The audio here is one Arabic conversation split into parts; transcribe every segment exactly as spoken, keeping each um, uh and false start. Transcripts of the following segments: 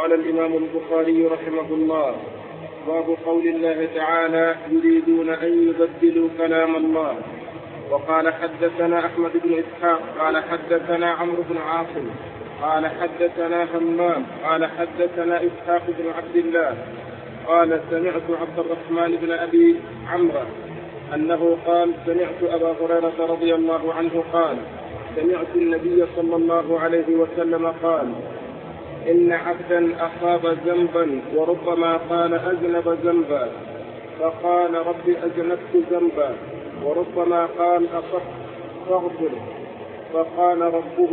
قال الإمام البخاري رحمه الله: باب قول الله تعالى: يريدون أن يبدلوا كلام الله. وقال حدثنا أحمد بن إسحاق قال حدثنا عمرو بن عاصم قال حدثنا همام قال حدثنا إسحاق بن عبد الله قال سمعت عبد الرحمن بن أبي عمرو أنه قال: سمعت أبا هريرة رضي الله عنه قال: سمعت النبي صلى الله عليه وسلم قال: إن عبدا أصاب ذنبا وربما قال أذنب ذنبا فقال: رب أذنبت ذنبا، وربما قال أصبت فاغفر، فقال ربه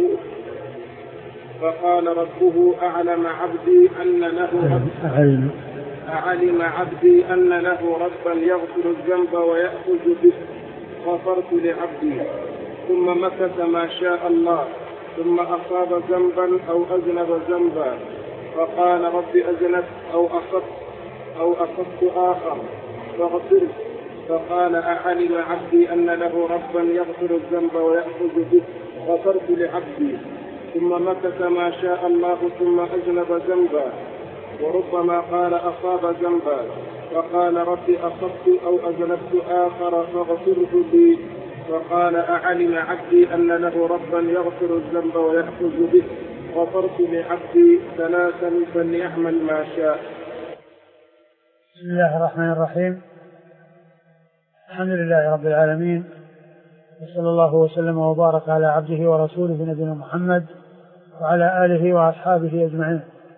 فقال ربه أعلم عبدي أن له رب أعلم عبدي أن له ربا يغفر الذنب ويأخذ به، غفرت لعبدي. ثم مكث ما شاء الله، ثم أصاب ذنبا أو أذنب ذنبا فقال: رب أذنبت أو أصبت أو أصبت آخر فاغفر، فقال: أعلم عبدي أن له ربا يغفر الذنب ويأخذ به، غفرت لعبدي. ثم مكث ما شاء الله، ثم أذنب ذنبا، وربما قال أصاب ذنبا فقال: رب أصبت أو أذنبت آخر فاغفره لي، فقال: أعلم عبدي أن له ربا يغفر الذنب ويأخذ به، غفرت لعبدي ثلاثا فليعمل ما شاء. بسم الله الرحمن الرحيم. الحمد لله رب العالمين، وصلى الله وسلم وبارك على عبده ورسوله نبينا محمد وعلى آله وأصحابه أجمعين.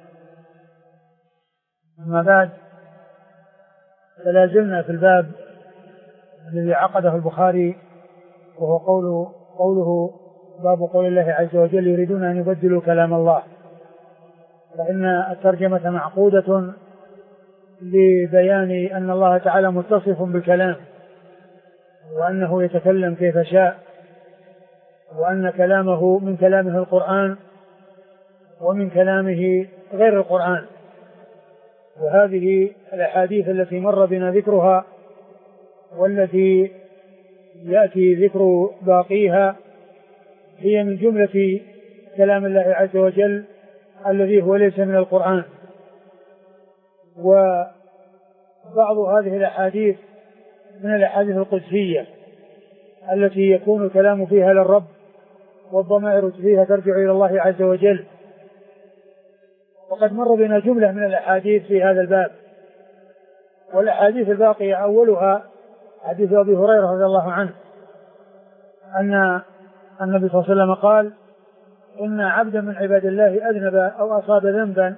أما بعد، فلا زلنا في الباب الذي عقده البخاري، وهو قوله, قوله باب قول الله عز وجل: يريدون أن يبدلوا كلام الله. فإن الترجمة معقودة لبيان أن الله تعالى متصف بالكلام، وأنه يتكلم كيف شاء، وأن كلامه من كلامه القرآن ومن كلامه غير القرآن. وهذه الأحاديث التي مر بنا ذكرها والتي يأتي ذكر باقيها هي من جملة كلام الله عز وجل الذي هو ليس من القرآن. وبعض هذه الأحاديث من الأحاديث القدسية التي يكون الكلام فيها للرب والضمائر فيها ترجع إلى الله عز وجل. وقد مر بنا جملة من الأحاديث في هذا الباب، والأحاديث الباقية أولها حديث أبي هريرة رضي الله عنه أن النبي صلى الله عليه وسلم قال: إن عبدا من عباد الله أذنب أو أصاب ذنبا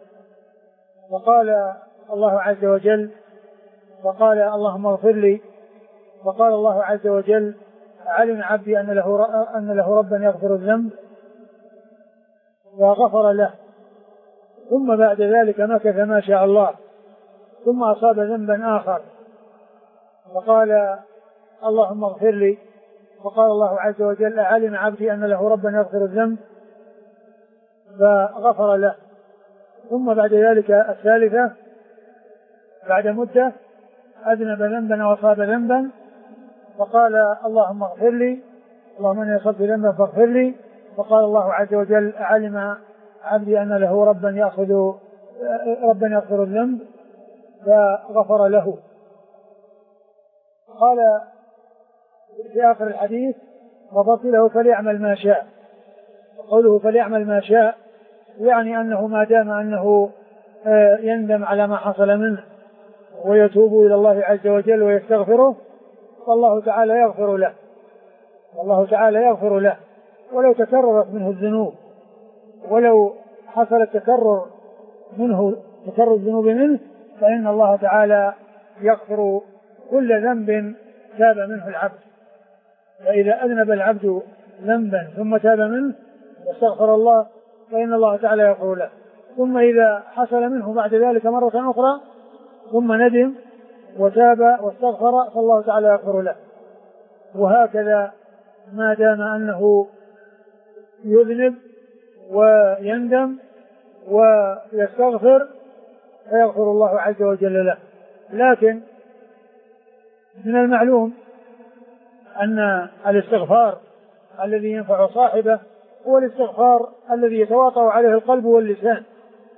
فقال الله عز وجل فقال: اللهم اغفر لي، فقال الله عز وجل: علم عبدي أن له, أن له ربا يغفر الذنب، وغفر له. ثم بعد ذلك مكث ما شاء الله، ثم أصاب ذنبا آخر فقال: اللهم اغفر لي، فقال الله عز وجل: علم عبدي أن له ربا يغفر الذنب، فغفر له. ثم بعد ذلك الثالثة بعد مدة أذنب ذنبا وأصاب ذنبا فقال: اللهم اغفر لي، اللهم إني أصبت ذنبا فاغفر لي، فقال الله عز وجل: علم عبدي أن له ربا يأخذ ربا يغفر الذنب، فغفر له. قال في آخر الحديث: غفرت له فليعمل ما شاء. قوله فليعمل ما شاء يعني أنه ما دام أنه يندم على ما حصل منه ويتوب إلى الله عز وجل ويستغفره، فالله تعالى يغفر له، والله تعالى يغفر له ولو تكررت منه الذنوب، ولو حصل التكرر منه تكرر الذنوب منه، فإن الله تعالى يغفر كل ذنب تاب منه العبد. فإذا أذنب العبد ذنبا ثم تاب منه واستغفر الله فإن الله تعالى يغفر له. ثم إذا حصل منه بعد ذلك مرة أخرى ثم ندم وتاب واستغفر فالله تعالى يغفر له. وهكذا ما دام أنه يذنب ويندم ويستغفر فيغفر الله عز وجل له. لكن من المعلوم أن الاستغفار الذي ينفع صاحبه هو الاستغفار الذي يتواطأ عليه القلب واللسان،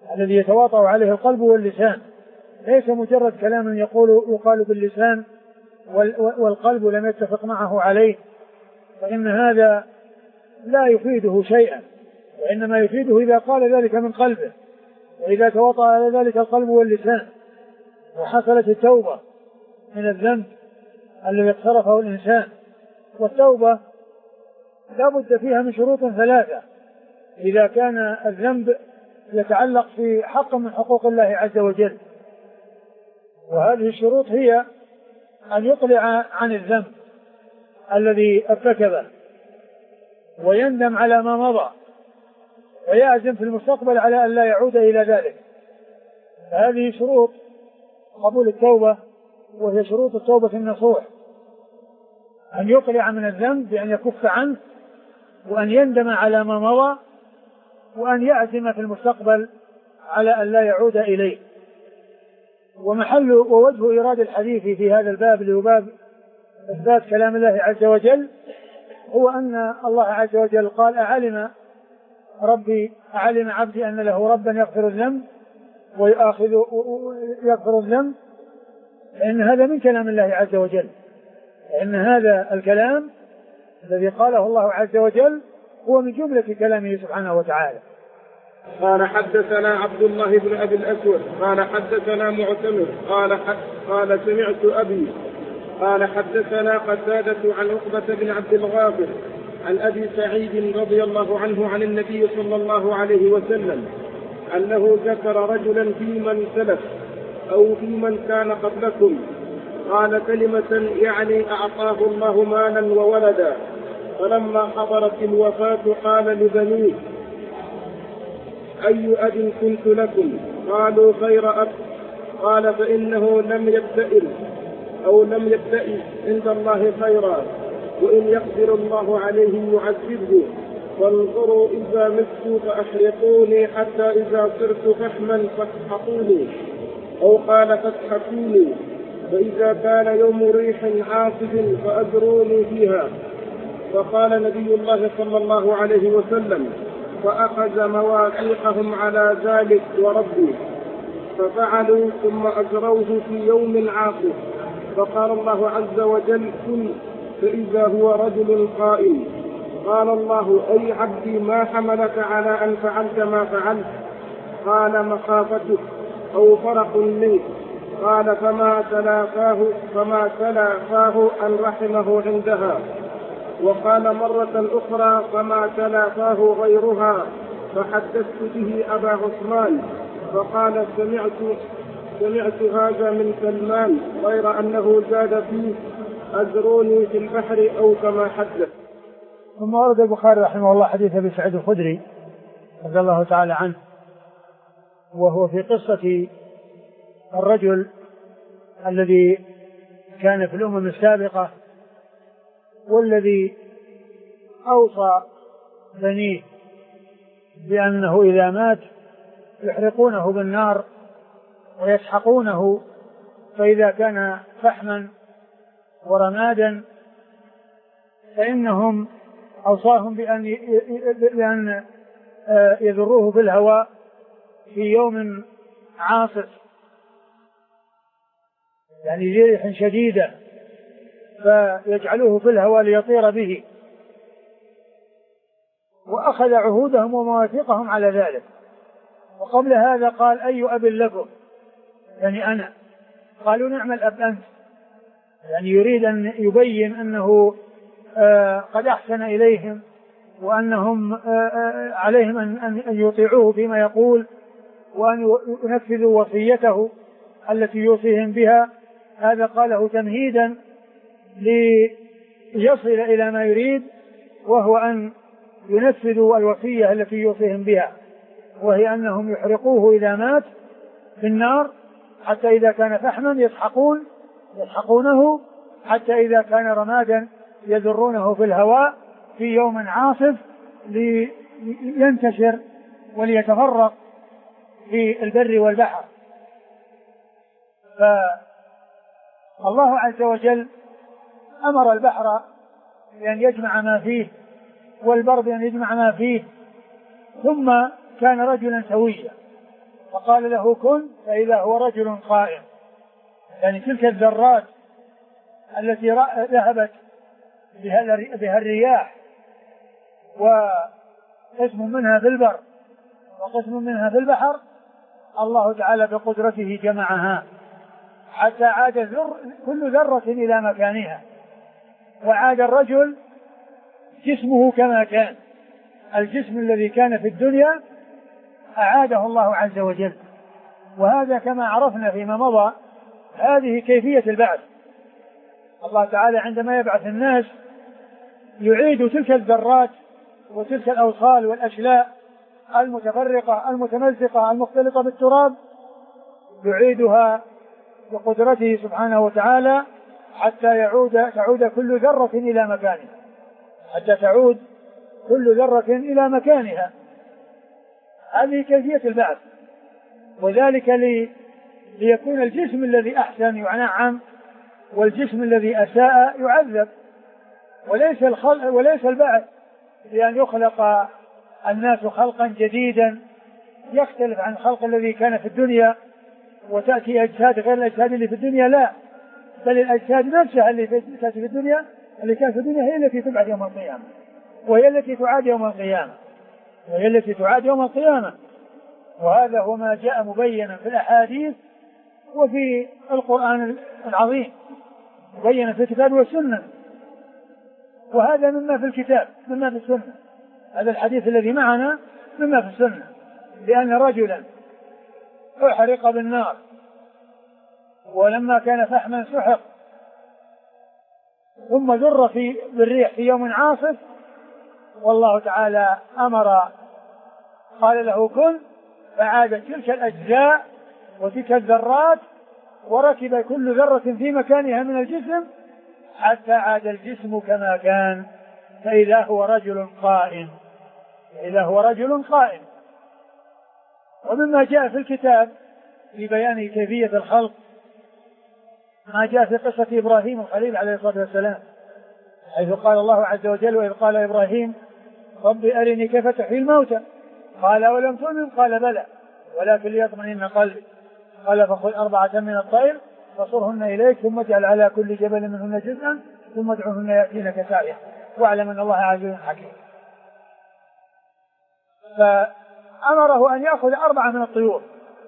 الذي يتواطأ عليه القلب واللسان، ليس مجرد كلام يقول يقال باللسان والقلب لم يتفق معه عليه، فإن هذا لا يفيده شيئا، وإنما يفيده إذا قال ذلك من قلبه، وإذا تواطأ على ذلك القلب واللسان وحصلت التوبة من الذنب الذي اقترفه الإنسان. والتوبة لا بد فيها من شروط ثلاثة إذا كان الذنب يتعلق في حق من حقوق الله عز وجل، وهذه الشروط هي أن يقلع عن الذنب الذي ارتكبه ويندم على ما مضى ويعزم في المستقبل على أن لا يعود إلى ذلك. هذه شروط قبول التوبة، وهي شروط التوبة النصوح: أن يقلع من الذنب بأن يكف عنه، وأن يندم على ما مضى، وأن يعزم في المستقبل على أن لا يعود إليه. ومحل ووجه إيراد الحديث في هذا الباب اللي هو باب إثبات كلام الله عز وجل هو أن الله عز وجل قال: أعلم ربي أعلم عبدي أن له ربا يغفر الذنب ويؤاخذ يغفر الذنب، فإن هذا من كلام الله عز وجل، فإن هذا الكلام الذي قاله الله عز وجل هو من جملة كلامه سبحانه وتعالى. قال: حدثنا عبد الله بن أبي الأسود قال حدثنا معتمر قال قال سمعت أبي قال حدثنا قتادة عن عقبة بن عبد الغافر عن أبي سعيد رضي الله عنه عن النبي صلى الله عليه وسلم أنه ذكر رجلا في من سلف أو في من كان قبلكم قال كلمة يعني أعطاه الله مالا وولدا، فلما حضرت الوفاة قال لبنيه: أي أب كنت لكم؟ قالوا: خير أب. قال: فإنه لم يبتئل أو لم يبتئس عند الله خيرا، وإن يقدر الله عليه يعذبه، وانظروا إذا مت فأحرقوني حتى إذا صرت فحما فاسحقوني، أو قال فاسحقوني، فإذا كان يوم ريح عاصف فأجروني فيها. فقال نبي الله صلى الله عليه وسلم: فأخذ مواثيقهم على ذلك وربي، ففعلوا ثم أجروه في يوم عاصف، فقال الله عز وجل: كن، فإذا هو رجل قائم. قال الله: أي عبدي ما حملك على أن فعلت ما فعلت؟ قال: مخافتك أو فرق منك. قال: فما تلافاه فما تلافاه أن رحمه عندها. وقال مرة أخرى: فما تلافاه غيرها، فحدثت به أبا عثمان، فقال: سمعت سمعت هذا من سلمان، غير أنه زاد فيه: أجروني في البحر، أو كما حدث. ثم ورد البخاري رحمه الله حديث أبي سعيد الخدري رضي الله تعالى عنه، وهو في قصة الرجل الذي كان في الأمم السابقة والذي أوصى بنيه بأنه إذا مات يحرقونه بالنار ويسحقونه، فإذا كان فحما ورمادا فإنهم أوصاهم بأن بأن يذروه في الهواء في يوم عاصف، يعني ريح شديدة، فيجعلوه في الهواء ليطير به. وأخذ عهودهم ومواثيقهم على ذلك. وقبل هذا قال: أي أب لكم؟ يعني أنا. قالوا: نعم الأب أنت. يعني يريد أن يبين أنه آه قد أحسن إليهم، وأنهم آه عليهم أن يطيعوه فيما يقول، وأن ينفذوا وصيته التي يوصيهم بها. هذا قاله تمهيدا ليصل إلى ما يريد، وهو أن ينفذوا الوصية التي يوصيهم بها، وهي أنهم يحرقوه إذا مات في النار، حتى إذا كان فحما يسحقون يسحقونه، حتى إذا كان رمادا يذرونه في الهواء في يوم عاصف لينتشر وليتفرق في البر والبحر. فالله عز وجل أمر البحر بأن يجمع ما فيه، والبر بأن يجمع ما فيه، ثم كان رجلا سويا، فقال له كن فإذا هو رجل قائم. يعني تلك الذرات التي ذهبت بها الرياح وقسم منها في البر وقسم منها في البحر، الله تعالى بقدرته جمعها حتى عاد ذر كل ذرة إلى مكانها، وعاد الرجل جسمه كما كان. الجسم الذي كان في الدنيا أعاده الله عز وجل. وهذا كما عرفنا فيما مضى هذه كيفية البعث. الله تعالى عندما يبعث الناس يعيد تلك الذرات وتلك الأوصال والأشلاء المتفرقة المتمزقة المختلطة بالتراب، يعيدها بقدرته سبحانه وتعالى حتى يعود تعود كل ذرة إلى مكانها حتى تعود كل ذرة إلى مكانها. هذه كيفية البعث. وذلك لي ليكون الجسم الذي أحسن ينعم والجسم الذي أساء يعذب. وليس الخلق وليس البعث لأن يخلق الناس خلقا جديدا يختلف عن الخلق الذي كان في الدنيا وتأتي أجساد غير الأجساد اللي في الدنيا، لا، بل الأجساد نفسها اللي تأتي في الدنيا اللي كانت في الدنيا هي التي تبعث يوم القيامة، وهي التي تعاد يوم القيامة وهي التي تعاد يوم القيامة. وهذا هو ما جاء مبينا في الأحاديث وفي القرآن العظيم، مبينا في الكتاب والسنة. وهذا مما في الكتاب مما في السنة. هذا الحديث الذي معنا مما في السنة، لأن رجلا أحرق بالنار ولما كان فحما سحق ثم ذر في بالريح في يوم عاصف، والله تعالى أمر قال له كن، فعادت تلك الأجزاء وتلك الذرات وركب كل ذرة في مكانها من الجسم حتى عاد الجسم كما كان، فإذا هو رجل قائم إذا هو رجل قائم. ومما جاء في الكتاب في بيان كيفية الخلق ما جاء في قصة إبراهيم الخليل عليه الصلاة والسلام، حيث قال الله عز وجل وإذ قال إبراهيم رب أرني كيف تحيي الموتى قال أولم تؤمن قال بلى ولكن ليطمئن قلبي قال فخذ أربعة من الطير فصرهن إليك ثم اجعل على كل جبل منهن جزءا ثم ادعوهن يأتينك سعيا واعلم أن الله عزيز حكيم. فأمره أن يأخذ أربعة من الطيور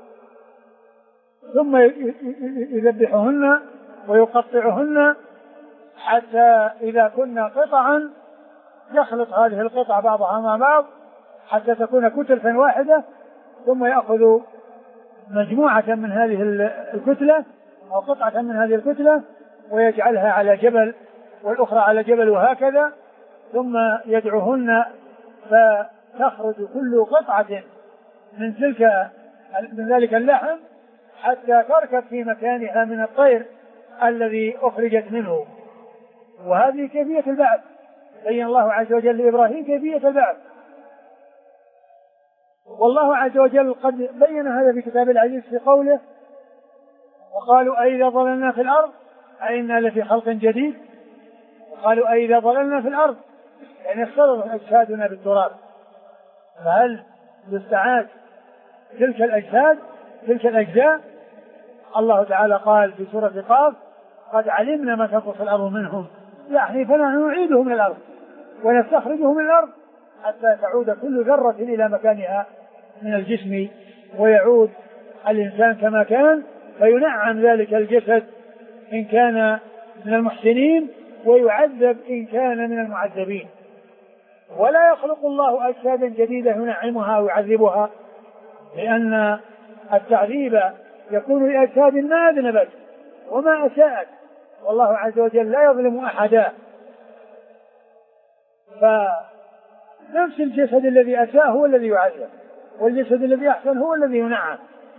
ثم يذبحهن ويقطعهن حتى إذا كنا قطعا يخلط هذه القطع بعضها مع بعض حتى تكون كتلة واحدة، ثم يأخذ مجموعة من هذه الكتلة أو قطعة من هذه الكتلة ويجعلها على جبل والأخرى على جبل وهكذا، ثم يدعوهن فتخرج كل قطعة من تلك من ذلك اللحم حتى تركب في مكانها من الطير الذي أخرجت منه. وهذه كيفية البعث، بين الله عز وجل لإبراهيم كيفية البعث. والله عز وجل قد بين هذا في كتاب العزيز في قوله وقالوا أئذا ضللنا في الأرض أئنا لفي خلق جديد. وقالوا أئذا ضللنا في الأرض يعني اختلطت أجسادنا بالتراب، فهل يستعاد تلك الأجساد تلك الأجزاء؟ الله تعالى قال في سورة قاف قد علمنا ما تنقص الأرض منهم يعني فنحن نعيدهم من الأرض ونستخرجهم من الأرض حتى تعود كل ذرة إلى مكانها من الجسم ويعود الإنسان كما كان، فينعم ذلك الجسد إن كان من المحسنين ويعذب إن كان من المعذبين. ولا يخلق الله أجسادا جديدة ينعمها ويعذبها، لأن التعذيب يكون لأجساد ما أذنبت وما أساءت، والله عز وجل لا يظلم أحدا. فنفس الجسد الذي أساء هو الذي يعذب، والجسد الذي أحسن هو الذي ينعم.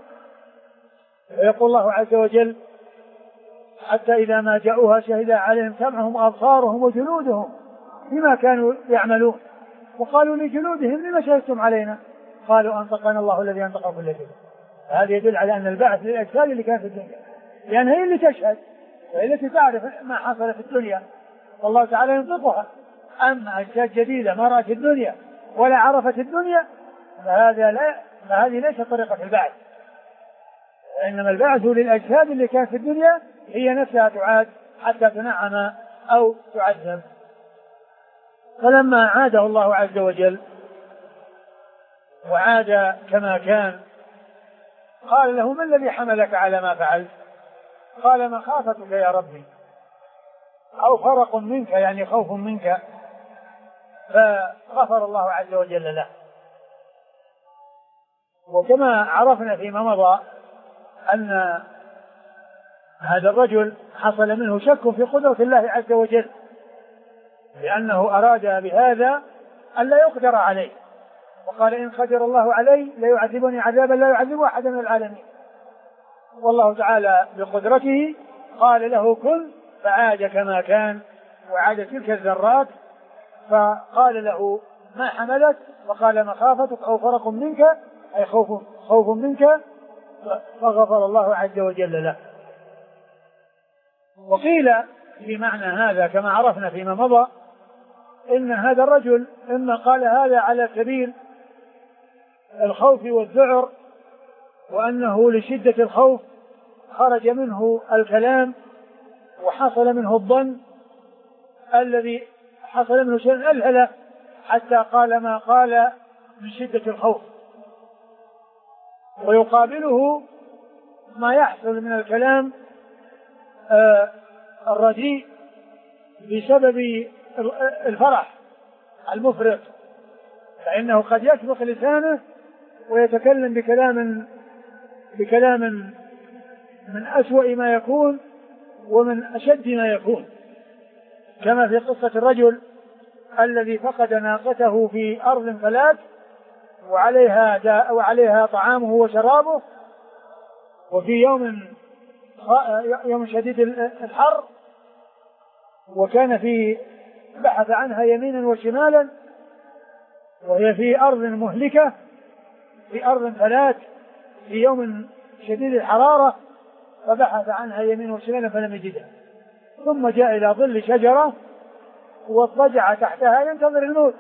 ويقول الله عز وجل حتى إذا ما جاءوها شهد عليهم سمعهم وأبصارهم وجلودهم بما كانوا يعملون وقالوا لجلودهم لما شهدتم علينا قالوا أنطقنا الله الذي أنطق كل شيء. هذا يدل على أن البعث للأجساد اللي كانت في الدنيا، لأن هي اللي تشهد وهي التي تعرف ما حصل في الدنيا والله تعالى ينطقها. أما أجساد جديدة ما رأت الدنيا ولا عرفت الدنيا فهذا لا فهذه ليست طريقة البعث، وإنما البعث للأجساد اللي كانت في الدنيا هي نفسها تعاد حتى تنعم أو تعذب. فلما عاده الله عز وجل وعاد كما كان قال له: ما الذي حملك على ما فعلت؟ قال: مخافتك يا ربي، أو فرق منك يعني خوف منك. فغفر الله عز وجل له. وكما عرفنا فيما مضى أن هذا الرجل حصل منه شك في قدرة الله عز وجل، لأنه أراد بهذا أن لا يقدر عليه، وقال: إن قدر الله علي ليعذبني عذابا لا يعذب أحدا من العالمين. والله تعالى بقدرته قال له: كن، فعاد كما كان وعاد تلك الذرات. فقال له: ما حملت؟ وقال: مخافتك أو فرق منك، أي خوف, خوف منك. فغفر الله عز وجل له. وقيل في معنى هذا كما عرفنا فيما مضى إن هذا الرجل إما قال هذا على سبيل الخوف والذعر، وأنه لشدة الخوف خرج منه الكلام وحصل منه الظن الذي حصل منه شيء ألهله حتى قال ما قال من شدة الخوف. ويقابله ما يحصل من الكلام آه الرديء بسبب الفرح المفرط، فإنه قد يسبق لسانه ويتكلم بكلام بكلام من أسوأ ما يكون ومن أشد ما يكون، كما في قصة الرجل الذي فقد ناقته في أرض فلات وعليها وعليها طعامه وشرابه، وفي يوم يوم شديد الحر، وكان في بحث عنها يمينا وشمالا وهي في أرض مهلكة، في أرض فلات في يوم شديد الحرارة، فبحث عنها يمينا وشمالا فلم يجدها، ثم جاء إلى ظل شجرة واضطجع تحتها ينتظر الموت،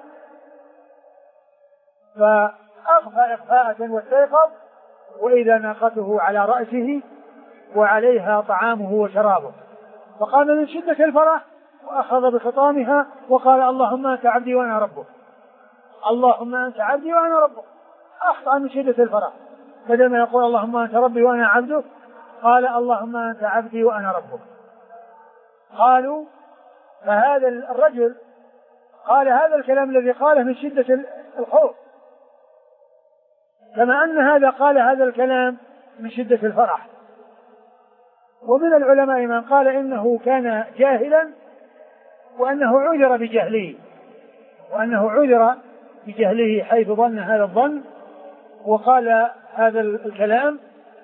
فأخفى إخفاءة واستيقظ وإذا ناقته على رأسه وعليها طعامه وشرابه، فقام من شدة الفرح وأخذ بخطامها وقال: اللهم أنت عبدي وأنا ربك، اللهم أنت عبدي وأنا ربك. أخطأ من شدة الفرح، بدل ما يقول اللهم أنت ربي وأنا عبدك قال اللهم أنت عبدي وأنا ربك. قالوا: فهذا الرجل قال هذا الكلام الذي قاله من شدة الخوف، كما أن هذا قال هذا الكلام من شدة الفرح. ومن العلماء من قال إنه كان جاهلا وأنه عذر بجهله وأنه عذر بجهله حيث ظن هذا الظن وقال هذا الكلام.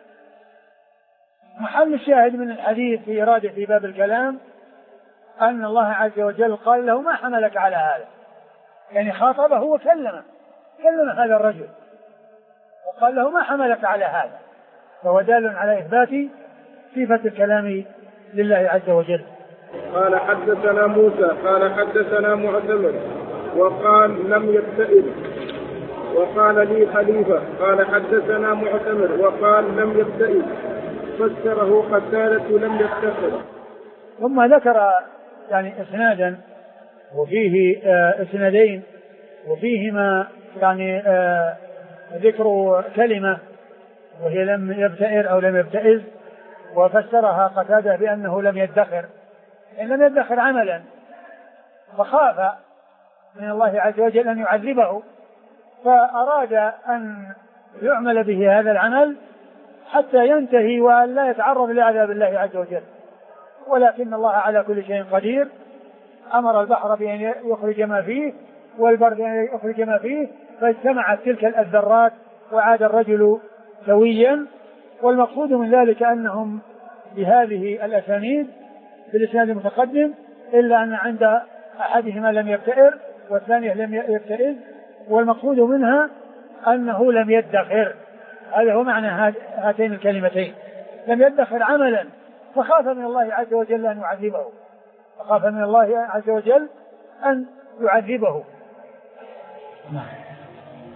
محل الشاهد من الحديث في إرادة في باب الكلام أن الله عز وجل قال له: ما حملك على هذا؟ يعني خاطبه وكلمه كلم هذا الرجل وقال له: ما حملك على هذا؟ فهو دال على إثبات صفة الكلام لله عز وجل. قال: حدثنا موسى قال حدثنا معتمر وقال لم يبتئس، وقال لي خليفة قال حدثنا معتمر وقال لم يبتئس، فسره قتادة لم يفتخر. ثم ذكر يعني اسنادا وفيه آه اسنادين وفيهما يعني آه ذكر كلمة وهي لم يبتئر أو لم يبتئس، وفسرها قتادة بأنه لم يدخر، إن لم يدخر عملا، فخاف من الله عز وجل أن يعذبه فأراد أن يعمل به هذا العمل حتى ينتهي وأن لا يتعرض لعذاب الله عز وجل. ولكن الله على كل شيء قدير، أمر البحر بأن يخرج ما فيه والبر بأن يخرج ما فيه، فاجتمعت تلك الذرات وعاد الرجل سويا. والمقصود من ذلك أنهم بهذه الأسانيد بالإسناد المتقدم، إلا أن عند أحدهما لم يبتئر والثاني لم يبتئر، والمقصود منها أنه لم يدخر. هذا هو معنى هاتين الكلمتين، لم يدخر عملا، فخاف من الله عز وجل أن يعذبه فخاف من الله عز وجل أن يعذبه.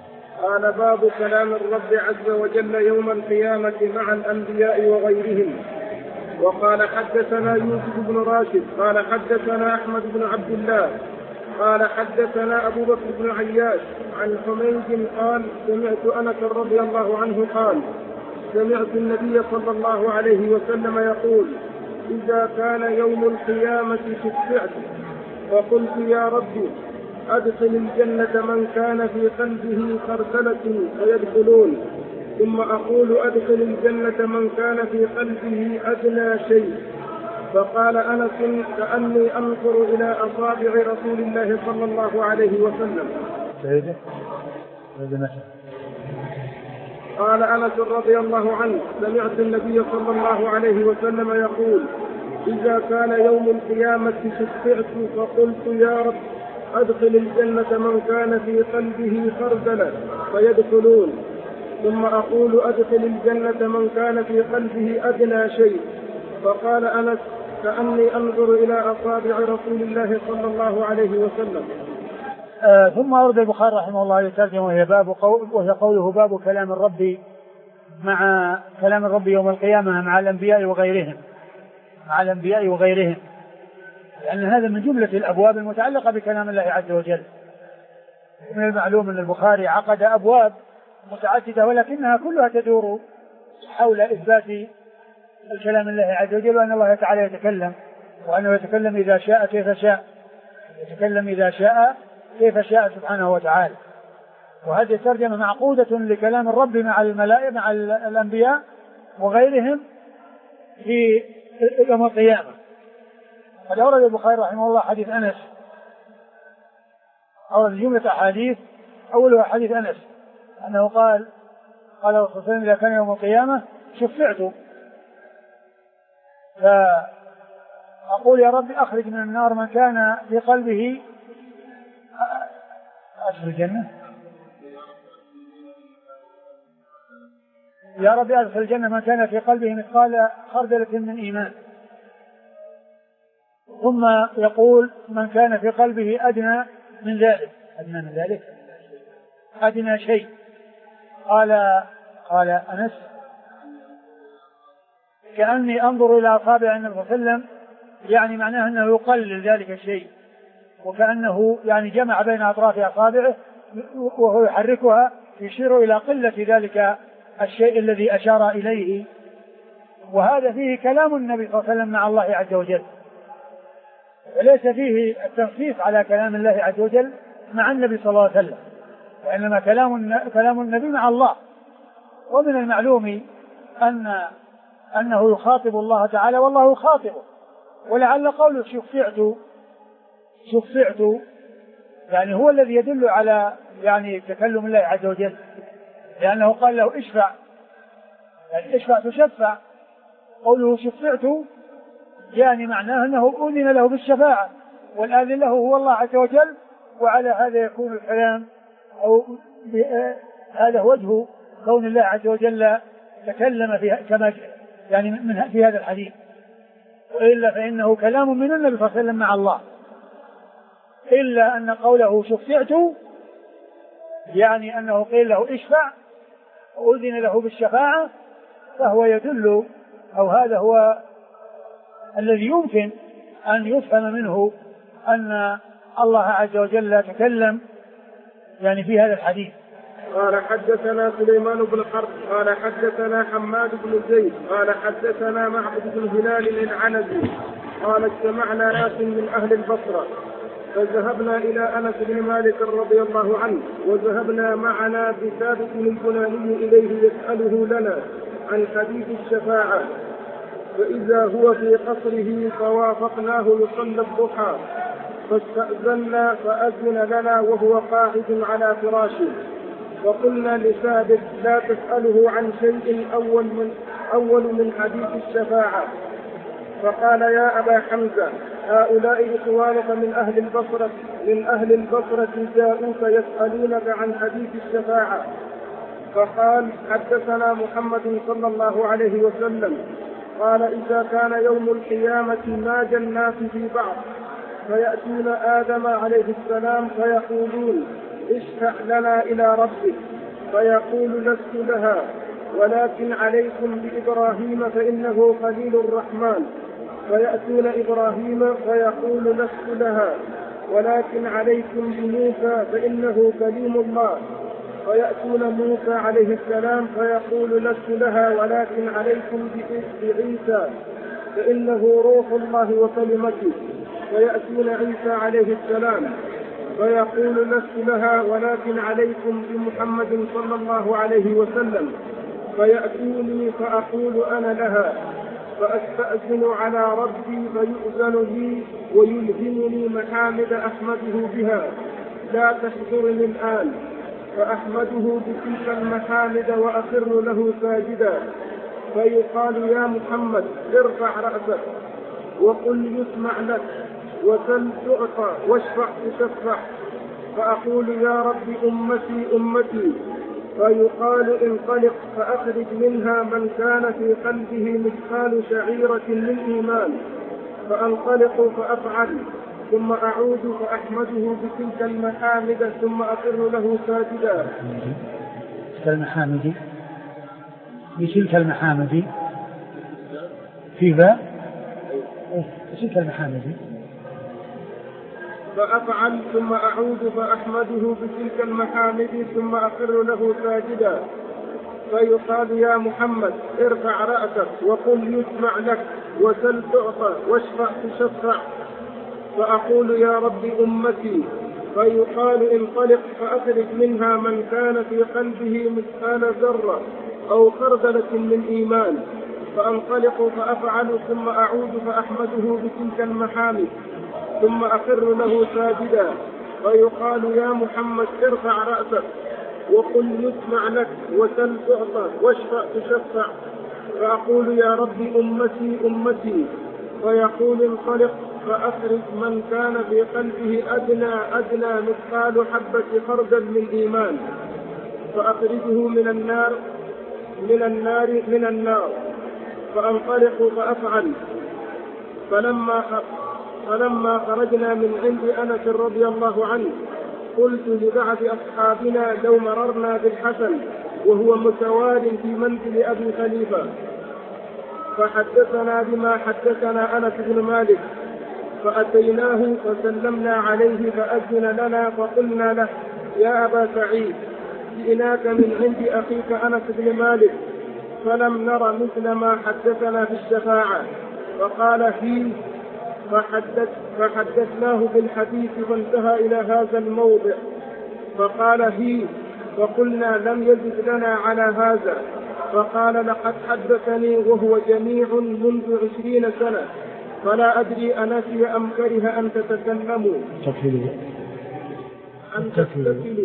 قال باب كلام الرب عز وجل يوم القيامة مع الأنبياء وغيرهم. وقال حدثنا يوسف بن راشد قال حدثنا أحمد بن عبد الله قال حدثنا أبو بكر بن عياش عن حميد قال سمعت أنس رضي الله عنه قال سمعت النبي صلى الله عليه وسلم يقول إذا كان يوم القيامة شفعت فقلت يا رب أدخل الجنة من كان في قلبه خردلة فيدخلون، ثم أقول أدخل الجنة من كان في قلبه أدنى شيء. فقال أنس كأني أنظر إلى أصابع رسول الله صلى الله عليه وسلم. قال أنس رضي الله عنه سمعت النبي صلى الله عليه وسلم يقول إذا كان يوم القيامة شفعت فقلت يا رب أدخل الجنة من كان في قلبه خردلة فيدخلون، ثم أقول أدخل الجنة من كان في قلبه أدنى شيء. فقال أنس كأني أنظر إلى أصابع رسول الله صلى الله عليه وسلم. آه ثم أورد البخاري رحمه الله يترجم وهي باب قول وهي قوله باب كلام الرب مع كلام الرب يوم القيامة مع الأنبياء وغيرهم مع الأنبياء وغيرهم لأن هذا من جملة الأبواب المتعلقة بكلام الله عز وجل. من المعلوم أن البخاري عقد أبواب متعددة ولكنها كلها تدور حول إثبات الكلام الله عز وجل وأن الله تعالى يتكلم وأنه يتكلم إذا شاء كيف شاء يتكلم إذا شاء كيف شاء سبحانه وتعالى. وهذه الترجمة معقودة لكلام الرب مع الملائكة مع الأنبياء وغيرهم في يوم القيامة. قد أورد البخاري رحمه الله حديث أنس أورد جملة أحاديث أولها حديث أنس أنه قال قال الرسول صلى الله عليه وسلم إذا كان يوم القيامة شفعت فأقول يا رب أخرج من النار من كان في قلبه أدخل الجنة يا رب أدخل الجنة من كان في قلبه مثقال خردلة من إيمان، ثم يقول من كان في قلبه أدنى من ذلك أدنى من ذلك أدنى شيء. قال قال أنس كأني أنظر إلى أصابع النبي صلى الله عليه وسلم يعني معناه أنه يقلل ذلك الشيء وكأنه يعني جمع بين أطراف أصابعه وهو يحركها يشير إلى قلة ذلك الشيء الذي أشار إليه. وهذا فيه كلام النبي صلى الله عليه وسلم مع الله عز وجل وليس فيه التنصيص على كلام الله عز وجل مع النبي صلى الله عليه وسلم وإنما كلام كلام النبي مع الله. ومن المعلوم أن أنه يخاطب الله تعالى والله يخاطبه ولعل قوله شفعت شفعت يعني هو الذي يدل على يعني تكلم الله عز وجل لأنه قال له اشفع يعني اشفع تشفع. قوله شفعت يعني معناه أنه أذن له بالشفاعة والآذن له هو الله عز وجل. وعلى هذا يكون الكلام أو هذا وجه كون الله عز وجل تكلم فيها كما يعني من في هذا الحديث. وإلا فإنه كلام من النبي صلى الله عليه وسلم مع الله إلا أن قوله شفعت يعني أنه قيل له اشفع وأذن له بالشفاعة فهو يدل أو هذا هو الذي يمكن أن يفهم منه أن الله عز وجل تكلم يعني في هذا الحديث. قال حدثنا سليمان بن حرب قال حدثنا حماد بن زيد قال حدثنا معبد بن هلال العنزي قال اجتمعنا ناس من أهل البصرة فذهبنا إلى أنس بن مالك رضي الله عنه وذهبنا معنا بثابت البناني إليه يسأله لنا عن حديث الشفاعة فإذا هو في قصره فوافقناه يصلي الضحى فاستأذنا فأذن لنا وهو قاعد على فراشه وقلنا لثابت لا تسأله عن شيء أول من, أول من حديث الشفاعة. فقال يا أبا حمزة هؤلاء إخوانك من أهل البصرة من أهل البصرة جاءوك يسألونك عن حديث الشفاعة. فقال حدثنا محمد صلى الله عليه وسلم قال إذا كان يوم القيامة ماج الناس في بعض فيأتون آدم عليه السلام فيقولون اشفع لنا إلى ربك فيقول لست لها ولكن عليكم بإبراهيم فإنه خليل الرحمن. فيأتون إبراهيم فيقول لست لها ولكن عليكم بموسى فإنه كليم الله. فيأتون موسى عليه السلام فيقول لست لها ولكن عليكم بعيسى فإنه روح الله وكلمته. فيأتون عيسى عليه السلام فيقول لست لها ولكن عليكم بمحمد صلى الله عليه وسلم. فيأتوني فأقول أنا لها فأستأذن على ربي فيؤذن لي ويلهمني محامد أحمده بها لا تحضرني الآن. فأحمده بتلك المحامد وأخر له ساجدا. فيقال يا محمد ارفع رأسك وقل يسمع لك وسل تعطى واشفع تشفع. فأقول يا رب أمتي أمتي. فيقال انطلق فأخرج منها من كان في قلبه مثقال شعيرة من إيمان. فأنطلق فأفعل ثم أعود فأحمده بتلك المحامد ثم أقر له ساجدا. تلك المحامد بتلك المحامد في باء تلك المحامد. فأفعل ثم أعود فأحمده بتلك المحامد ثم أقر له ساجدا. فيقال يا محمد ارفع رأسك وقل يسمع لك وسل تعطى واشفع تشفع. فأقول يا رب أمتي. فيقال انطلق فأخرج منها من كان في قلبه مثقال ذرة أو خردلة من إيمان. فأنطلق فأفعل ثم أعود فأحمده بتلك المحامد ثم أخر له ساجدا. فيقال يا محمد ارفع رأسك وقل يسمع لك وسل تعطى واشفع تشفع. فأقول يا رب أمتي أمتي. فيقول انطلق فأخرج من كان في قلبه أدنى أدنى مثقال حبة خردل من إيمان. فأخرجه من النار من النار من النار. فأنطلق فأفعل. فلما فلما خرجنا من عند أنس رضي الله عنه قلت لبعض أصحابنا لو مررنا بالحسن وهو متوال في منزل أبي خليفة فحدثنا بما حدثنا أنس بن مالك. فأتيناه فسلمنا عليه فأذن لنا فقلنا له يا أبا سعيد جئناك من عند أخيك أنس بن مالك فلم نر مثل ما حدثنا في الشفاعة. فقال فيه فحدث فحدثناه بالحديث فانتهى إلى هذا الموضع. فقال فيه فقلنا لم يزد لنا على هذا. فقال لقد حدثني وهو جميع منذ عشرين سنة فلا أدري أنسي أم كره أن تتكلموا أن تتكلموا.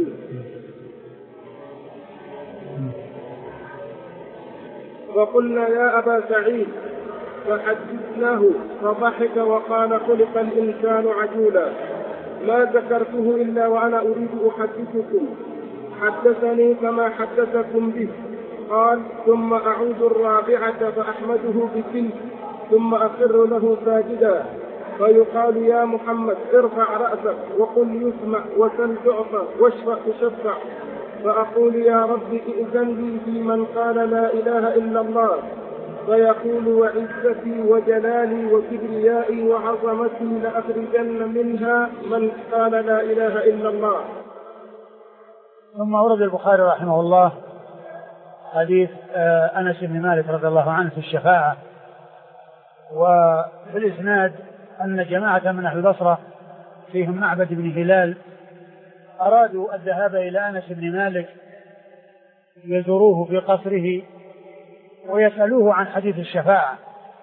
فقلنا يا أبا سعيد فحدثناه فضحك وقال خلق الإنسان عجولا ما ذكرته إلا وأنا أريد أحدثكم. حدثني كما حدثكم به. قال ثم أعود الرابعة فأحمده بتلك ثم أخر له ساجدا. فيقال يا محمد ارفع رأسك وقل يسمع وسل تعطى واشفع تشفع. فأقول يا رب ائذن لي في من قال لا إله إلا الله. فيقول وعزتي وجلالي وكبريائي وعظمتي لأخرجن منها من قال لا إله إلا الله. ثم ورد البخاري رحمه الله حديث أنس بن مالك رضي الله عنه في الشفاعة. وفي الإسناد أن جماعة من أهل البصرة فيهم معبد بن هلال أرادوا الذهاب إلى أنس بن مالك يزوروه في قصره ويسألوه عن حديث الشفاعة.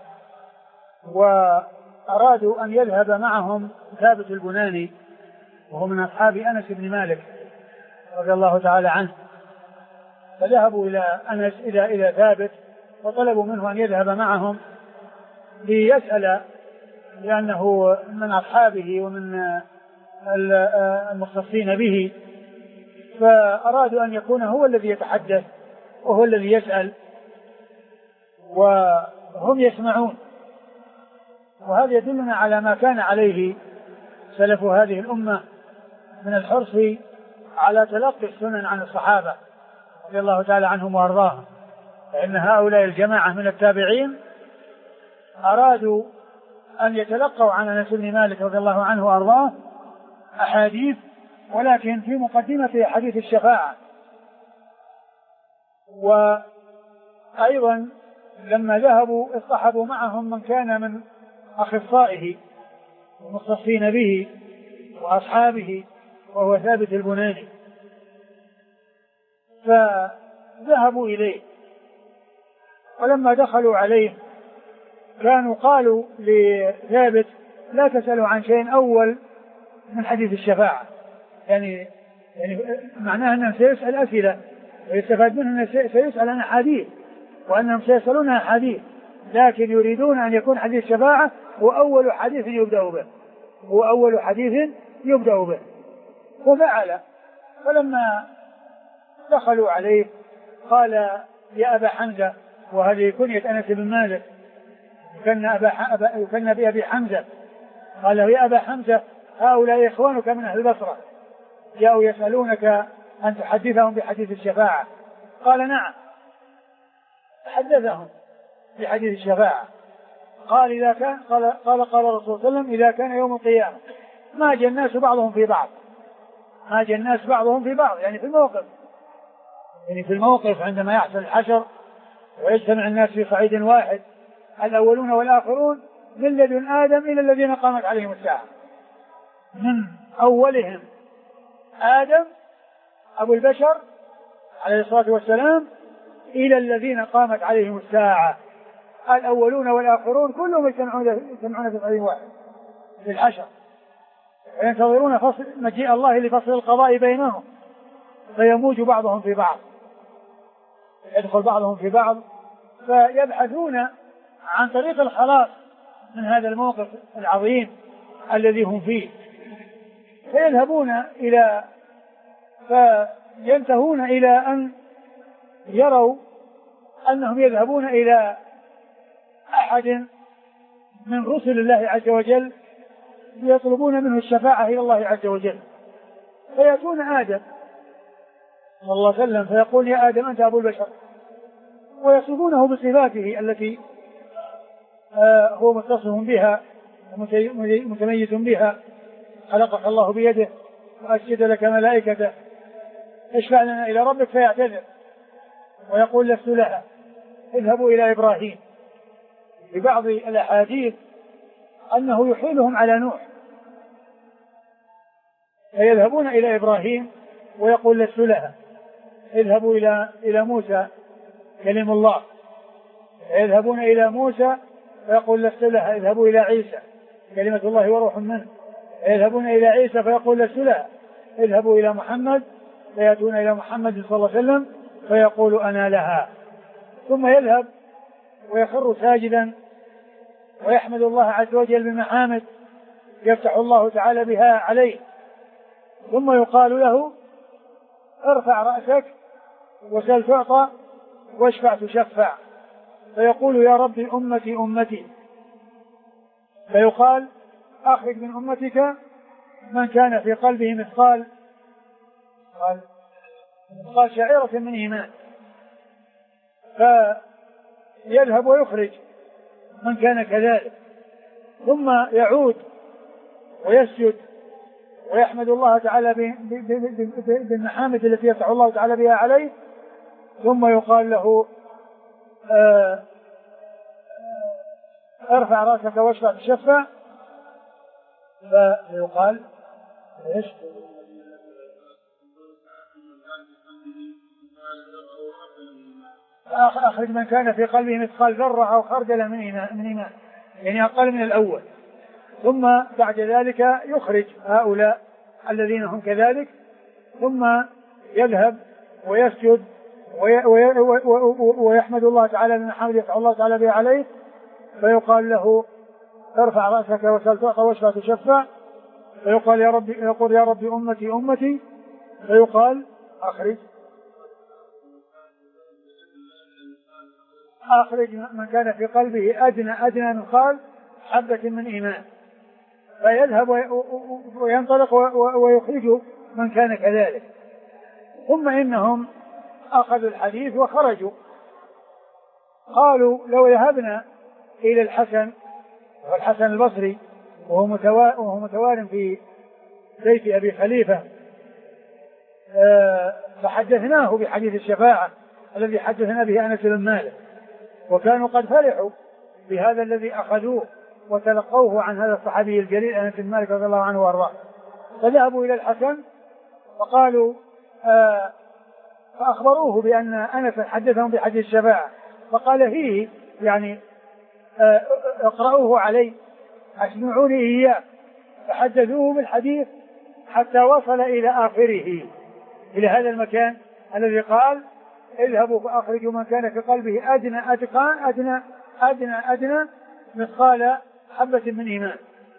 وأرادوا أن يذهب معهم ثابت البناني وهو من أصحاب أنس بن مالك رضي الله تعالى عنه. فذهبوا إلى أنس إلى إلى ثابت وطلبوا منه أن يذهب معهم ليسأل لأنه من أصحابه ومن المختصين به. فأرادوا أن يكون هو الذي يتحدث وهو الذي يسأل وهم يسمعون. وهذا يدلنا على ما كان عليه سلف هذه الأمة من الحرص على تلقي السنن عن الصحابة رضي الله تعالى عنهم وأرضاهم، فإن هؤلاء الجماعة من التابعين أرادوا أن يتلقوا عن أنس بن مالك رضي الله عنه وأرضاه أحاديث، ولكن في مقدمة حديث الشفاعة. وأيضا لما ذهبوا اصطحبوا معهم من كان من أخصائه المختصين به وأصحابه، وهو ثابت البناني، فذهبوا إليه. ولما دخلوا عليه كانوا قالوا لثابت لا تسألوا عن شيء أول من حديث الشفاعة، يعني يعني معناه أنهم سيسأل أسئلة ويستفاد منه أنه سيسأل عن حديث، وأنهم سيسألون عن حديث، لكن يريدون أن يكون حديث الشفاعة هو أول حديث يبدأ به، هو أول حديث يبدأ به. وفعل. فلما دخلوا عليه قال يا أبا حمزة، وهذه كنية أنس بن مالك، يكن أبا يكن بأبي حمزة، قال يا أبا حمزة هؤلاء إخوانك من أهل البصرة جاءوا يسألونك أن تحدثهم بحديث الشفاعة. قال نعم، حدثهم بحديث الشفاعة. قال إذا كان قال قال قال الرسول صلى الله عليه وسلم إذا كان يوم القيامة ما جاء الناس بعضهم في بعض، ما جاء الناس بعضهم في بعض، يعني في الموقف، يعني في الموقف عندما يحصل الحشر ويجتمع الناس في صعيد واحد، الأولون والآخرون من لدن آدم إلى الذين قامت عليهم الساعة، من أولهم آدم أبو البشر عليه الصلاة والسلام إلى الذين قامت عليهم الساعة، الأولون والآخرون كلهم يجتمعون في صعيد واحد في الحشر، وينتظرون فصل مجيء الله لفصل القضاء بينهم، فيموج بعضهم في بعض، يدخل بعضهم في بعض، فيبحثون عن طريق الخلاص من هذا الموقف العظيم الذي هم فيه، فيذهبون إلى فينتهون إلى أن يروا أنهم يذهبون إلى أحد من رسل الله عز وجل يطلبون منه الشفاعة إلى الله عز وجل، فيأتون آدم صلى الله عليه وسلم فيقول يا آدم أنت أبو البشر، ويصفونه بصفاته التي آه هو متصف بها متميز بها، خلقك الله بيده وأسجد لك ملائكته، اشفع لنا إلى ربك، فيعتذر ويقول لست لها، اذهبوا إلى إبراهيم. في بعض الأحاديث أنه يحيلهم على نوح، فيذهبون إلى إبراهيم ويقول لست لها، اذهبوا إلى إلى موسى كلم الله، يذهبون إلى موسى فيقول لست لها، اذهبوا إلى عيسى كلمة الله وروح منه، يذهبون إلى عيسى فيقول لست لها، اذهبوا إلى محمد، فيأتون إلى محمد صلى الله عليه وسلم فيقول أنا لها، ثم يذهب ويخر ساجدا ويحمد الله عز وجل بمحامد يفتح الله تعالى بها عليه، ثم يقال له ارفع رأسك وسل تعطى واشفع تشفع، فيقول يا ربي أمتي أمتي، فيقال أخرج من أمتك من كان في قلبه مثقال قال مثقال شعيرة من إيمان، فيذهب ويخرج من كان كذلك، ثم يعود ويسجد ويحمد الله تعالى بالمحامد التي يفتح الله تعالى بها عليه، ثم يقال له آه ارفع رأسك واشفع تشفع، فيقال ايش أخرج من كان في قلبه مثقال ذرة أو خردل من إيمان، يعني أقل من الأول، ثم بعد ذلك يخرج هؤلاء الذين هم كذلك، ثم يذهب ويسجد ويحمد الله تعالى من حمد يفعل الله تعالى به عليه، فيقال له ارفع رأسك وسل تعطى واشفع تشفع، فيقال يا ربي يقول يا ربي أمتي أمتي، فيقال أخرج أخرج من كان في قلبه أدنى أدنى مثقال حبة من إيمان، فيذهب وينطلق ويخرج من كان كذلك، ثم إنهم أخذوا الحديث وخرجوا. قالوا لو ذهبنا إلى الحسن والحسن البصري وهو متوار في بيت أبي خليفة فحدثناه بحديث الشفاعة الذي حدثنا به أنس بن مالك، وكانوا قد فرحوا بهذا الذي أخذوه وتلقوه عن هذا الصحابي الجليل أنس بن مالك رضي الله عنه وارضاه، فذهبوا إلى الحسن فقالوا آه فأخبروه بأن أنس حدثهم بحديث الشفاعة، فقال فيه يعني آه اقرأوه علي أسمعوني إياه، فحدثوه بالحديث حتى وصل إلى آخره، إلى هذا المكان الذي قال اذهبوا فأخرجوا من كان في قلبه أدنى أتقان أدنى أدنى أدنى مثقال حبة من إيمان.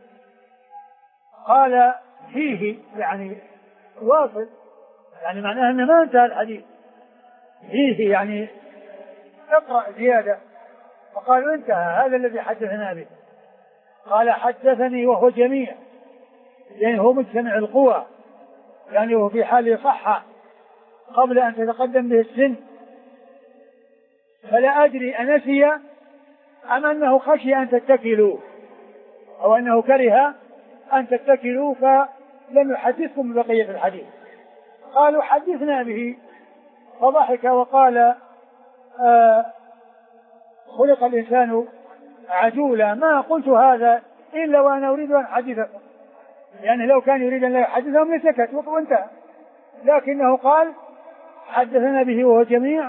قال فيه يعني واصل، يعني معناه أنه ما انتهى الحديث، فيه يعني اقرأ زيادة، فقالوا انتهى هذا الذي حدثنا به. قال حدثني وهو جميع، يعني هو مجتمع القوى، يعني هو في حال صحة قبل أن تتقدم به السن، فلا أدري أنسي أم أنه خشي أن تتكلوا أو أنه كره أن تتكلوا فلم يحدثكم ببقية الحديث. قالوا حدثنا به، فضحك وقال آه خلق الإنسان عجولا، ما قلت هذا إلا وأنا أريد أن أحدثكم، يعني لو كان يريد أن لا يحدثهم لسكت وانتهى، لكنه قال حدثنا به وهو جميع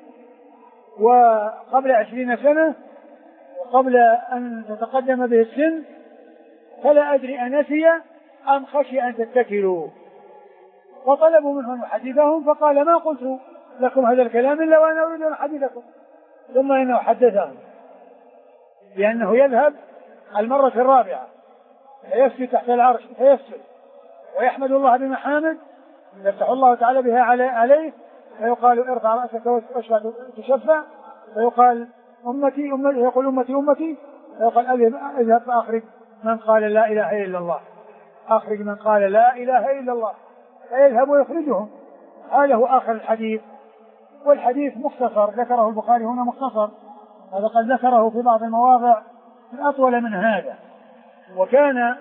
وقبل عشرين سنة وقبل أن تتقدم به السن، فلا أدري أنسي أم خشي أن تتكلوا. فطلبوا منه أن يحدثهم، فقال ما قلت لكم هذا الكلام إلا وأنا أريد أن أحدثكم. ثم إنه حدثهم لأنه يذهب المرة الرابعة فيسجد تحت العرش فيسجد ويحمد الله بمحامد يفتح الله تعالى بها عليه، فيقال ارفع رأسك واشفع تشفع، فيقال أمتي أمتي، يقول أمتي أمتي، فيقال اذهب فأخرج من قال لا إله إلا الله، أخرج من قال لا إله إلا الله، فيذهب ويخرجهم. هذا هو آخر الحديث، والحديث مختصر ذكره البخاري هنا مختصر، هذا قد ذكره في بعض المواضع أطول من هذا. وكان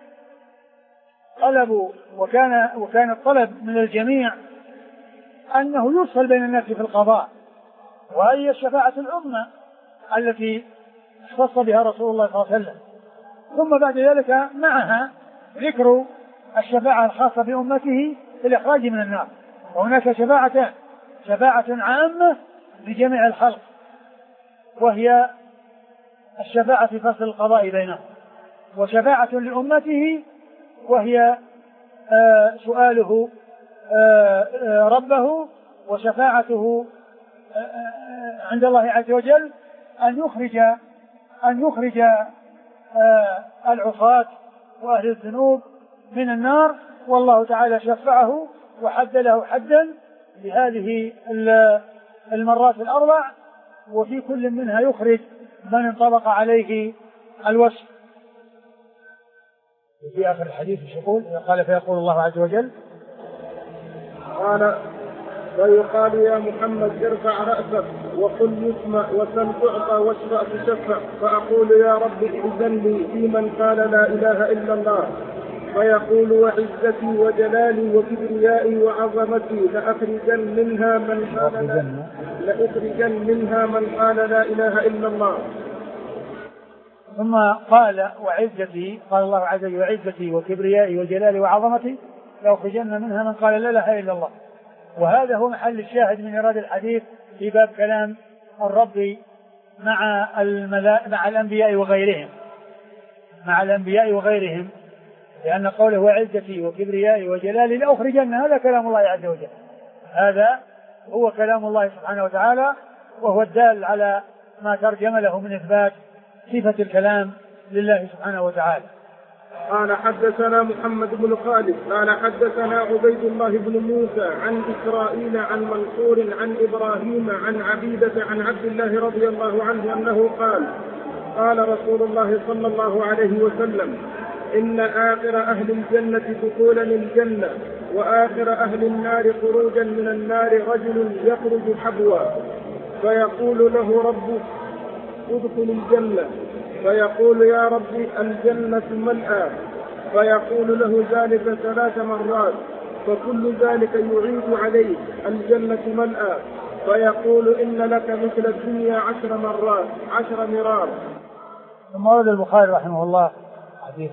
طلب وكان وكان الطلب من الجميع أنه يفصل بين الناس في القضاء، وهي الشفاعة العظمى التي اختص بها رسول الله صلى الله عليه وسلم. ثم بعد ذلك معها ذكر الشفاعة الخاصة بأمته في الإخراج من النار، وهناك شفاعتان، شفاعة عامة لجميع الخلق وهي الشفاعة في فصل القضاء بينهم، وشفاعة لأمته وهي آه سؤاله آه آه ربه، وشفاعته آه عند الله عز وجل أن يخرج أن يخرج آه العصاة وأهل الذنوب من النار، والله تعالى شفعه وحد له حدا بهذه المرات الأربع، وفي كل منها يخرج من انطبق عليه الوصف. في آخر الحديث يقول قال فيقول الله عز وجل قال ويقال يا محمد ارفع رأسك وقل يسمع وسل تعطى واشفع تشفع، فأقول يا رب إذن لي في من قال لا إله إلا الله، فيقول وعزتي وجلالي وكبريائي وعظمتي لأخرجن منها من قال لا لأخرجن منها من قال لا إله إلا الله. ثم قال وعزتي، قال الله عز وجل وعزتي وكبريائي وجلالي وعظمتي لأخرجن منها من قال لا إله إلا الله. وهذا هو محل الشاهد من إيراد الحديث في باب كلام الرب مع مع الأنبياء وغيرهم مع الأنبياء وغيرهم لأن قوله وعزتي وكبريائي وجلالي لأخرجن، هذا كلام الله عز وجل، هذا هو كلام الله سبحانه وتعالى، وهو الدال على ما ترجم له من إثبات صفة الكلام لله سبحانه وتعالى. قال حدثنا محمد بن خالد قال حدثنا عبيد الله بن موسى عن إسرائيل عن منصور عن إبراهيم عن عبيدة عن عبد الله رضي الله عنه أنه قال قال رسول الله صلى الله عليه وسلم إن آخر أهل الجنة دخولا الجنة وآخر أهل النار خروجا من النار رجل يخرج حبوا فيقول له ربه ادخل الجنة، فيقول يا ربي الجنة ملأى، فيقول له ذلك ثلاث مرات، فكل ذلك يعيد عليه الجنة ملأى، فيقول إن لك مثل الدنيا عشر مرات عشر مرار. ثم ورد البخاري رحمه الله حديث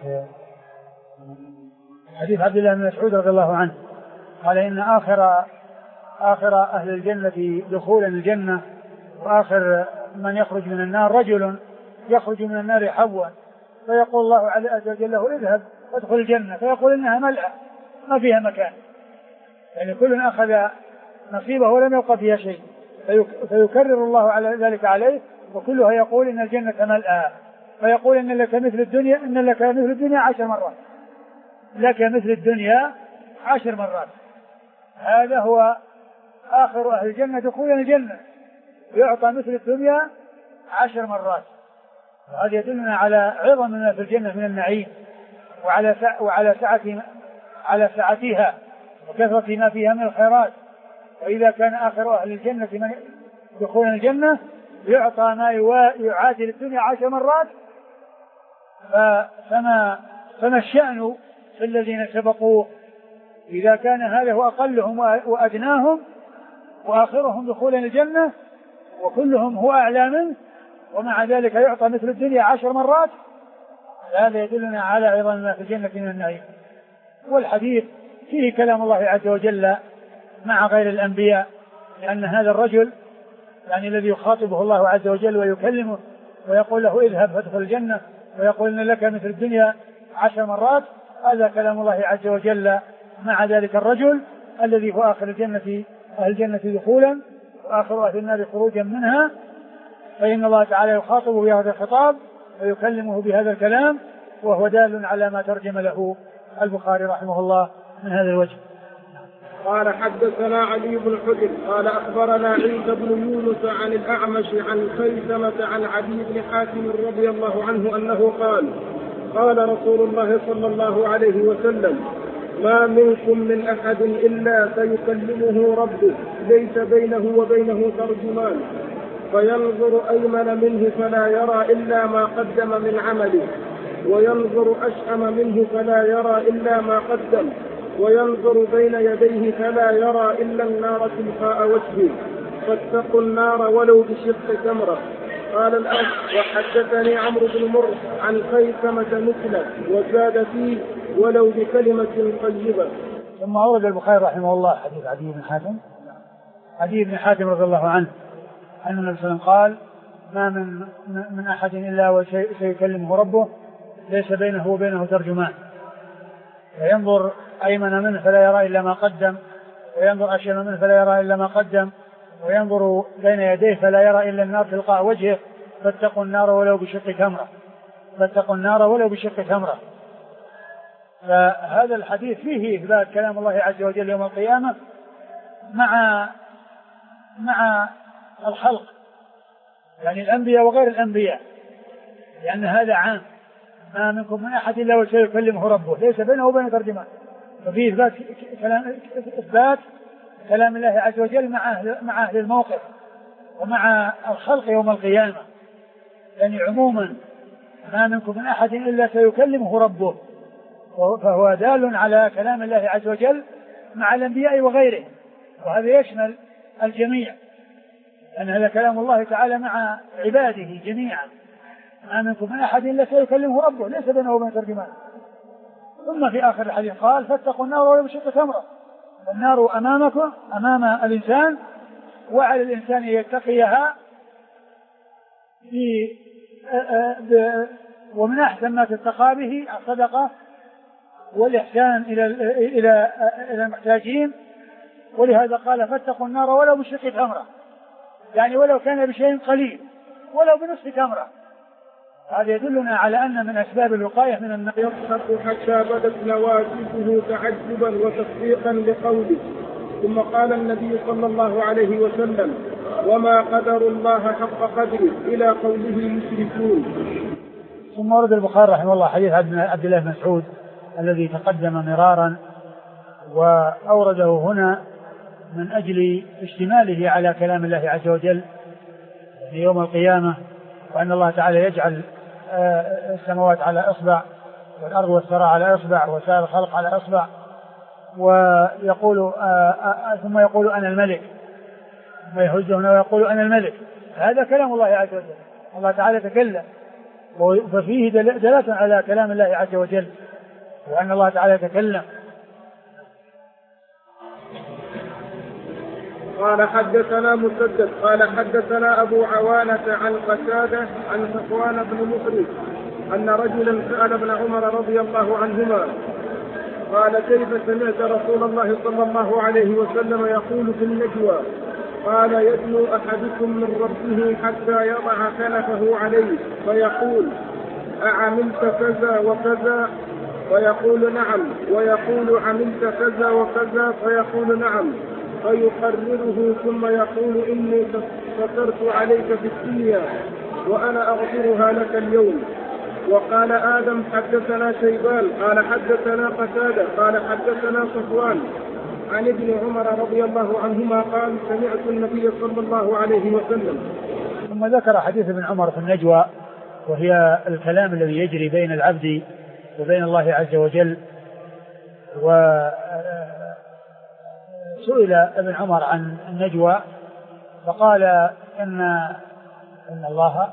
حديث عبد الله بن مسعود رضي الله عنه قال إن آخر آخر أهل الجنة دخولا الجنة وآخر من يخرج من النار رجل يخرج من النار حبوا، فيقول الله عز وجل له اذهب وادخل الجنة، فيقول إنها ملأى ما فيها مكان، يعني كل أخذ نصيبه ولم يبقى فيها شيء، فيكرر الله على ذلك عليه وكلها يقول إن الجنة ملأى، فيقول إن لك مثل الدنيا إن لك مثل الدنيا عشر مرات، لك مثل الدنيا عشر مرات. هذا هو آخر أهل الجنة دخولا الجنة، يعطى مثل الدنيا عشر مرات. وهذا يدلنا على عظم ما في الجنة من النعيم وعلى وعلى سعة على سعتها وكثرة ما فيها من الخيرات. وإذا كان آخر أهل الجنة من دخولا الجنة يعطى ما يعادل الدنيا عشر مرات، فما فما الشأن في الذين سبقوا إذا كان هذا هو أقلهم وأدناهم وآخرهم دخولا الجنة وكلهم هو أعلى منه، ومع ذلك يعطى مثل الدنيا عشر مرات. هذا يدلنا على عظم ما في الجنة من النعيم. والحديث فيه كلام الله عز وجل مع غير الأنبياء، لأن هذا الرجل يعني الذي يخاطبه الله عز وجل ويكلمه ويقول له اذهب فادخل الجنة ويقول إن لك مثل الدنيا عشر مرات، هذا كلام الله عز وجل مع ذلك الرجل الذي هو آخر الجنة أهل الجنة دخولا وآخر أهل النار خروجا منها، فإن الله تعالى يخاطبه بهذا الخطاب ويكلمه بهذا الكلام، وهو دال على ما ترجم له البخاري رحمه الله من هذا الوجه. قال حدثنا علي بن حجر قال أخبرنا عيسى بن يونس عن الأعمش عن خيثمة عن عدي بن حاتم رضي الله عنه أنه قال قال رسول الله صلى الله عليه وسلم ما منكم من أحد إلا سيكلمه ربه ليس بينه وبينه ترجمان، فينظر أيمن منه فلا يرى إلا ما قدم من عمله، وينظر أشأم منه فلا يرى إلا ما قدم، وينظر بين يديه فلا يرى إلا النار تلقاء وجهه، فاتقوا النار ولو بشق تمرة. قال الأخ وحدثني عمرو بن مر عن خيثمة مثله وزاد فيه ولو بكلمة طيبة. ثم أورد البخاري رحمه الله حديث عدي بن حاتم عدي بن حاتم رضي الله عنه أن النبي صلى الله عليه وسلم قال ما من من أحد إلا وسيكلمه ربه ليس بينه وبينه ترجمان، وينظر أيمن منه فلا يرى إلا ما قدم، وينظر أشيم منه فلا يرى إلا ما قدم، وينظر بين يديه فلا يرى إلا النار تلقاء وجهه، فاتقوا النار ولو بشق تمرة فاتقوا النار ولو بشق تمرة. فهذا الحديث فيه إثبات كلام الله عز وجل يوم القيامة مع مع الخلق، يعني الأنبياء وغير الأنبياء، لأن هذا عام ما منكم من أحد إلا وسيكلمه ربه ليس بينه وبين ترجمان. ففيه إثبات كلام إثبات كلام الله عز وجل مع أهل, مع أهل الموقف ومع الخلق يوم القيامة، يعني عموما ما منكم من أحد إلا سيكلمه ربه، فهو دال على كلام الله عز وجل مع الأنبياء وغيره، وهذا يشمل الجميع، أن هذا كلام الله تعالى مع عباده جميعا. ما منكم من أحد إلا سيكلمه ربه ليس بينه وبين ترجمان. ثم في آخر الحديث قال فاتقوا النار ولو بشق تمرة. النار أمامكم أمام الإنسان، وعلى الإنسان أن يتقيها في ومن أحسن ما تتقى به الصدقة والإحسان إلى إلى إلى المحتاجين، ولهذا قال فاتقوا النار ولو بشق تمرة، يعني ولو كان بشيء قليل ولو بنصف تمرة. هذا يدلنا على أن من أسباب الوقاية من النار يضحك حتى بدت نواسيه تعجبا وتصديقا لقوله. ثم قال النبي صلى الله عليه وسلم وما قدر الله حق قدره إلى قوله يشركون. ثم ورد البخاري رحمه الله حديث عبد الله بن مسعود الذي تقدم مرارا وأورده هنا من أجل اشتماله على كلام الله عز وجل في يوم القيامة، وأن الله تعالى يجعل السماوات على إصبع والأرض والثرى على إصبع وسائر الخلق على إصبع، ويقول ثم يقول أنا الملك، ثم يهز هنا ويقول أنا الملك. هذا كلام الله عز وجل، الله تعالى تكلم، وفيه دلالة على كلام الله عز وجل وأن الله تعالى تكلم. قال حدثنا مسدد قال حدثنا أبو عوانة عن قتادة عن صفوان بن مخرج أن رجلا سأل ابن عمر رضي الله عنهما قال كيف سمعت رسول الله صلى الله عليه وسلم يقول في النجوى؟ قال يدنو أحدكم من ربه حتى يضع كنفه عليه فيقول أعملت كذا وكذا فيقول نعم، ويقول عملت كذا وكذا فيقول نعم، فيقرره ثم يقول إني سترت عليك في الدنيا وأنا أغفرها لك اليوم. وقال آدم حدثنا شيبان قال حدثنا قتادة قال حدثنا صفوان عن ابن عمر رضي الله عنهما قال سمعت النبي صلى الله عليه وسلم. ثم ذكر حديث ابن عمر في النجوى، وهي الكلام الذي يجري بين العبد وبين الله عز وجل. وسئل ابن عمر عن النجوى فقال إن إن الله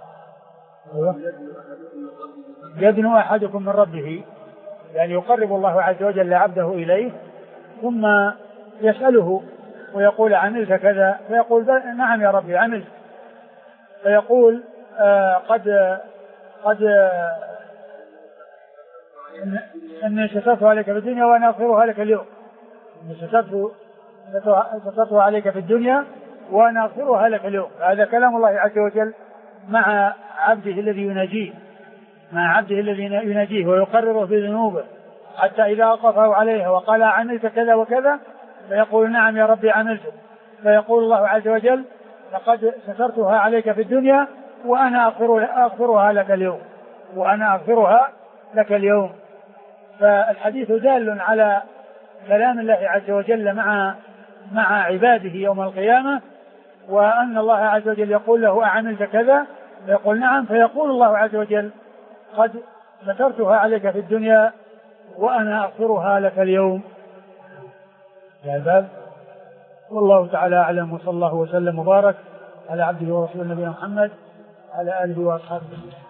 يدنو أحدكم من ربه، يعني يقرب الله عز وجل عبده إليه ثم يسأله ويقول عملت كذا فيقول نعم يا ربي عملت، فيقول آه قد قد آه إني سترت عليك في الدنيا وأنا أغفرها لك اليوم، إني سترتها عليك في الدنيا وأنا أغفرها لك اليوم. هذا كلام الله عز وجل مع عبده الذي يناجيه مع عبده الذي يناجيه ويقرره بذنوبه، حتى إذا أوقفه عليها وقال عملت كذا وكذا فيقول نعم يا ربي عملته، فيقول الله عز وجل لقد سترتها عليك في الدنيا وأنا أغفرها لك اليوم وأنا أغفرها لك اليوم. فالحديث دال على كلام الله عز وجل مع مع عباده يوم القيامة، وأن الله عز وجل يقول له أعملت كذا فيقول نعم، فيقول الله عز وجل قد سترتها عليك في الدنيا وأنا أغفرها لك اليوم. يا الباب. والله تعالى أعلم، وصلى الله وسلم وبارك على عبده ورسوله نبينا محمد على آله وأصحابه.